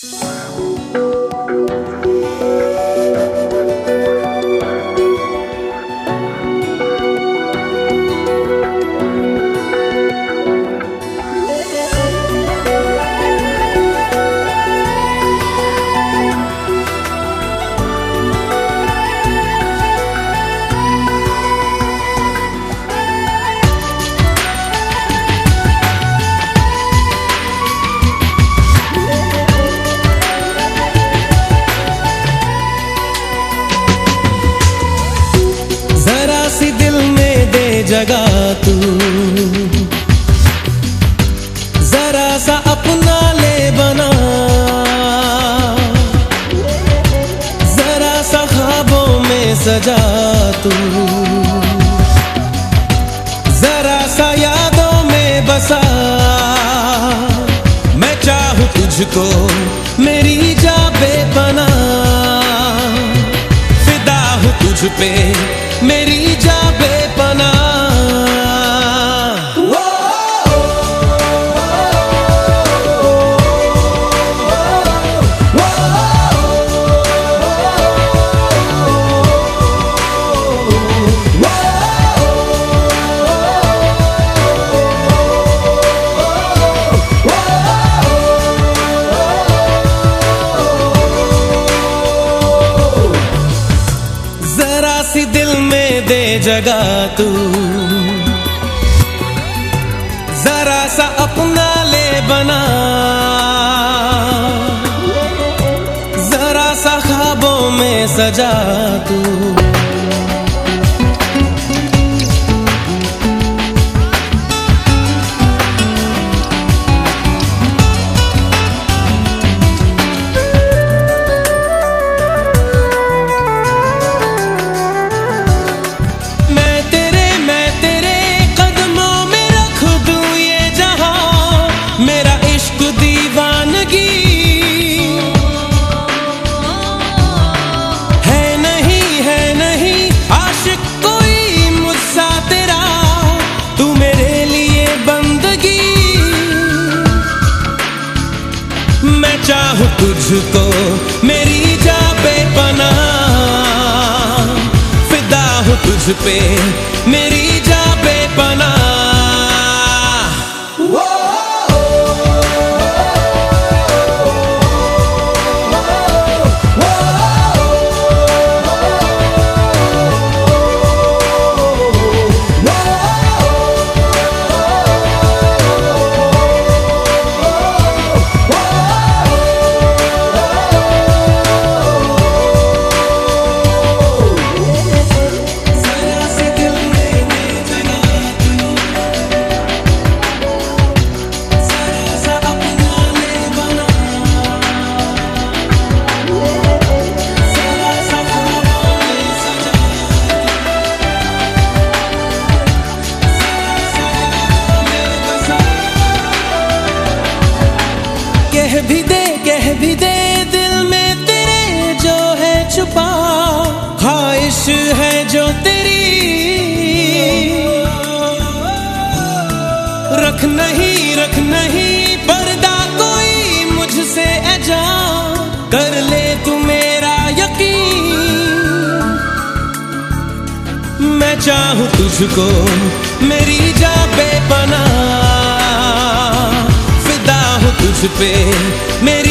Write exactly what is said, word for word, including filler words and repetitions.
जगह तू जरा सा अपना ले बना, जरा सा ख्वाबों में सजा तू, जरा सा यादों में बसा। मैं चाहूं तुझको मेरी जा बेपना, फिदा हूं तुझ पे मेरी जा बेपना। जरा सी दिल में दे जगह तू, जरा सा अपना ले बना, जरा सा ख्वाबों में सजा तू। मैं चाहूं तुझको मेरी जा बेपना, फिदा हूं तुझ पे मेरी जा बेपना। कह भी दे कह भी दे दिल में तेरे जो है छुपा, ख्वाहिश है जो तेरी रख नहीं रख नहीं पर्दा कोई मुझसे ऐजा, कर ले तू मेरा यकीन। मैं चाहूं तुझको मेरी जा बेपना, फिदा हूं तुझ पे मेरी